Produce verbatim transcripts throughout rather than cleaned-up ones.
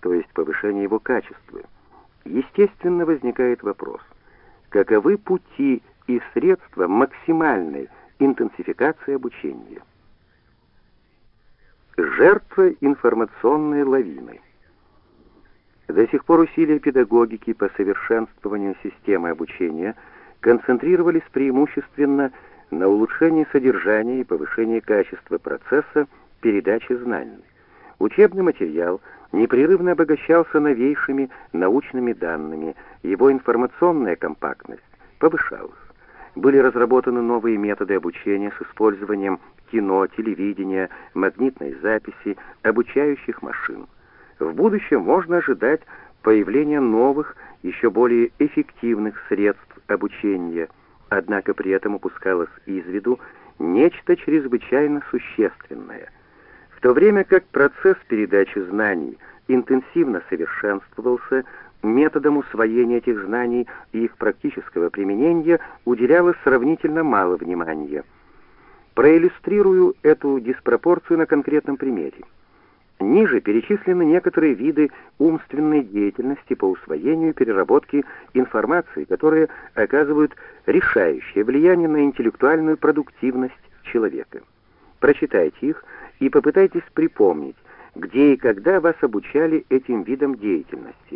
то есть повышение его качества. Естественно, возникает вопрос: каковы пути и средства максимальной интенсификации обучения? Жертва информационной лавины. До сих пор усилия педагогики по совершенствованию системы обучения концентрировались преимущественно на улучшении содержания и повышении качества процесса передачи знаний. Учебный материал непрерывно обогащался новейшими научными данными, его информационная компактность повышалась. Были разработаны новые методы обучения с использованием кино, телевидения, магнитной записи, обучающих машин. В будущем можно ожидать появления новых, еще более эффективных средств обучения, однако при этом упускалось из виду нечто чрезвычайно существенное. В то время как процесс передачи знаний интенсивно совершенствовался, методам усвоения этих знаний и их практического применения уделялось сравнительно мало внимания. Проиллюстрирую эту диспропорцию на конкретном примере. Ниже перечислены некоторые виды умственной деятельности по усвоению и переработке информации, которые оказывают решающее влияние на интеллектуальную продуктивность человека. Прочитайте их и попытайтесь припомнить, где и когда вас обучали этим видам деятельности.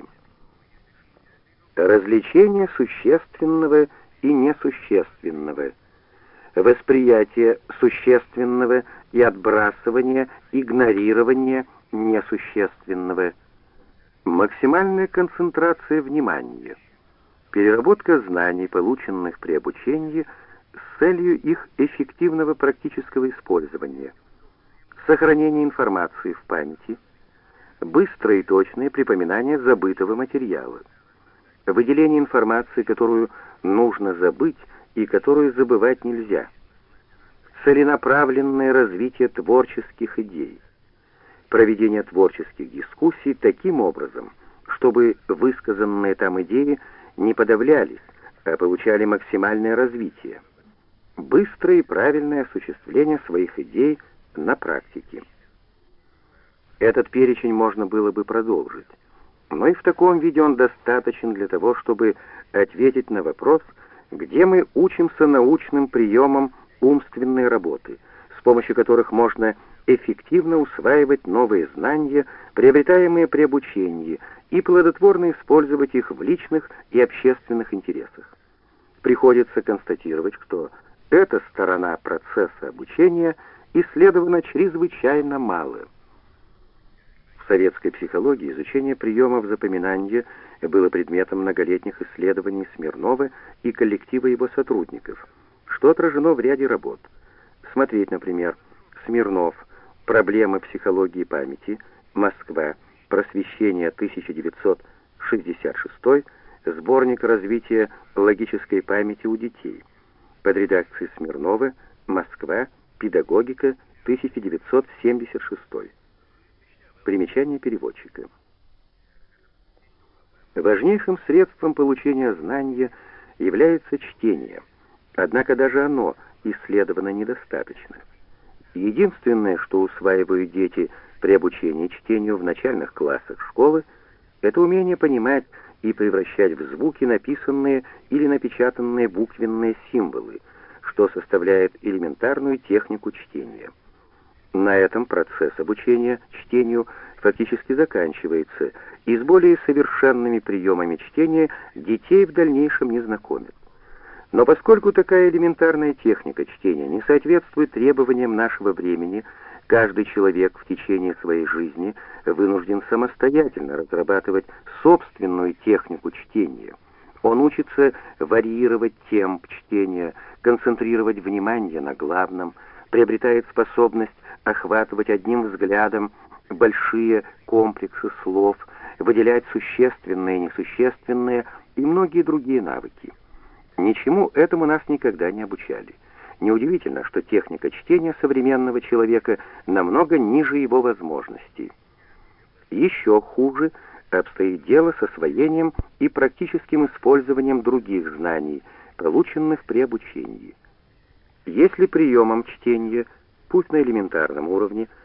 Развлечение существенного и несущественного. Восприятие существенного и отбрасывание, игнорирование несущественного. Максимальная концентрация внимания. Переработка знаний, полученных при обучении, с целью их эффективного практического использования. Сохранение информации в памяти. Быстрое и точное припоминание забытого материала. Выделение информации, которую нужно забыть и которую забывать нельзя. Целенаправленное развитие творческих идей. Проведение творческих дискуссий таким образом, чтобы высказанные там идеи не подавлялись, а получали максимальное развитие. Быстрое и правильное осуществление своих идей на практике. Этот перечень можно было бы продолжить, но и в таком виде он достаточен для того, чтобы ответить на вопрос, где мы учимся научным приемам умственной работы, с помощью которых можно эффективно усваивать новые знания, приобретаемые при обучении, и плодотворно использовать их в личных и общественных интересах. Приходится констатировать, что эта сторона процесса обучения исследована чрезвычайно мало. В советской психологии изучение приемов запоминания было предметом многолетних исследований Смирнова и коллектива его сотрудников, что отражено в ряде работ. Смотреть, например, Смирнов «Проблемы психологии памяти. Москва. Просвещение. тысяча девятьсот шестьдесят шестой. Сборник развития логической памяти у детей». Под редакцией Смирнова. Москва. Педагогика. тысяча девятьсот семьдесят шестой. Примечание переводчика. Важнейшим средством получения знания является чтение, однако даже оно исследовано недостаточно. Единственное, что усваивают дети при обучении чтению в начальных классах школы, это умение понимать и превращать в звуки написанные или напечатанные буквенные символы, что составляет элементарную технику чтения. На этом процесс обучения чтению фактически заканчивается, и с более совершенными приемами чтения детей в дальнейшем не знакомят. Но поскольку такая элементарная техника чтения не соответствует требованиям нашего времени, каждый человек в течение своей жизни вынужден самостоятельно разрабатывать собственную технику чтения. Он учится варьировать темп чтения, концентрировать внимание на главном, приобретает способность охватывать одним взглядом большие комплексы слов, выделять существенные и несущественные и многие другие навыки. Ничему этому нас никогда не обучали. Неудивительно, что техника чтения современного человека намного ниже его возможностей. Еще хуже обстоит дело с освоением и практическим использованием других знаний, полученных при обучении. Если приемом чтения, пусть на элементарном уровне,